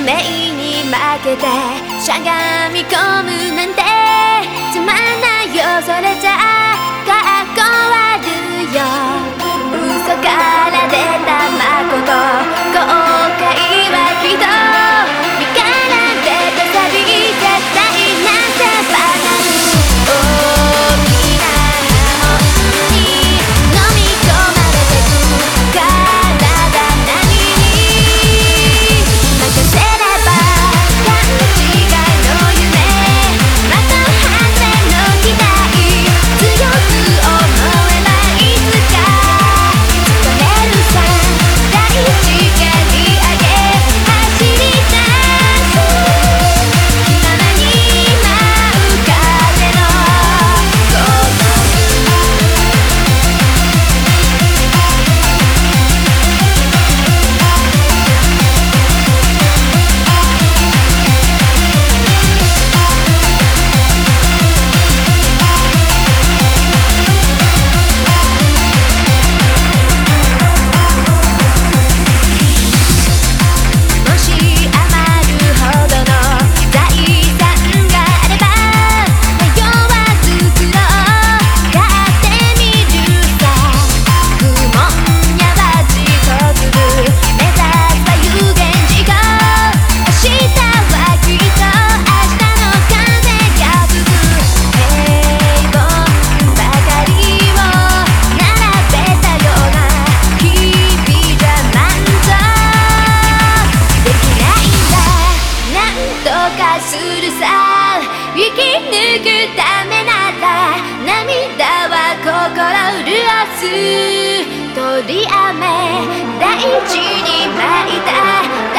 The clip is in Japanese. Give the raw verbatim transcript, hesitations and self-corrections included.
命に負けてしゃがみ込むなんてつまんないよ、それじゃかっこ悪いよ。嘘から出た誠、後悔はきっと身から出たサビ、絶対なんてバカに大きな波紋に飲み込まれてく体何に任せれば勘違いの夢、また反省の期待、強く思えばいつか掴めるさ、大地蹴り上げ走り出す気ままに舞う風のごともし余るほどの財産があれば迷わず作ろう、やってみるさ。不問やばちこずる目指すは有言実行、明日はきっと明日の風が吹く、平凡ばかりを並べたような日々じゃ満足できないんだ、なんとかするさ。生き抜くためなら涙は心潤す、鳥雨大地に巻いた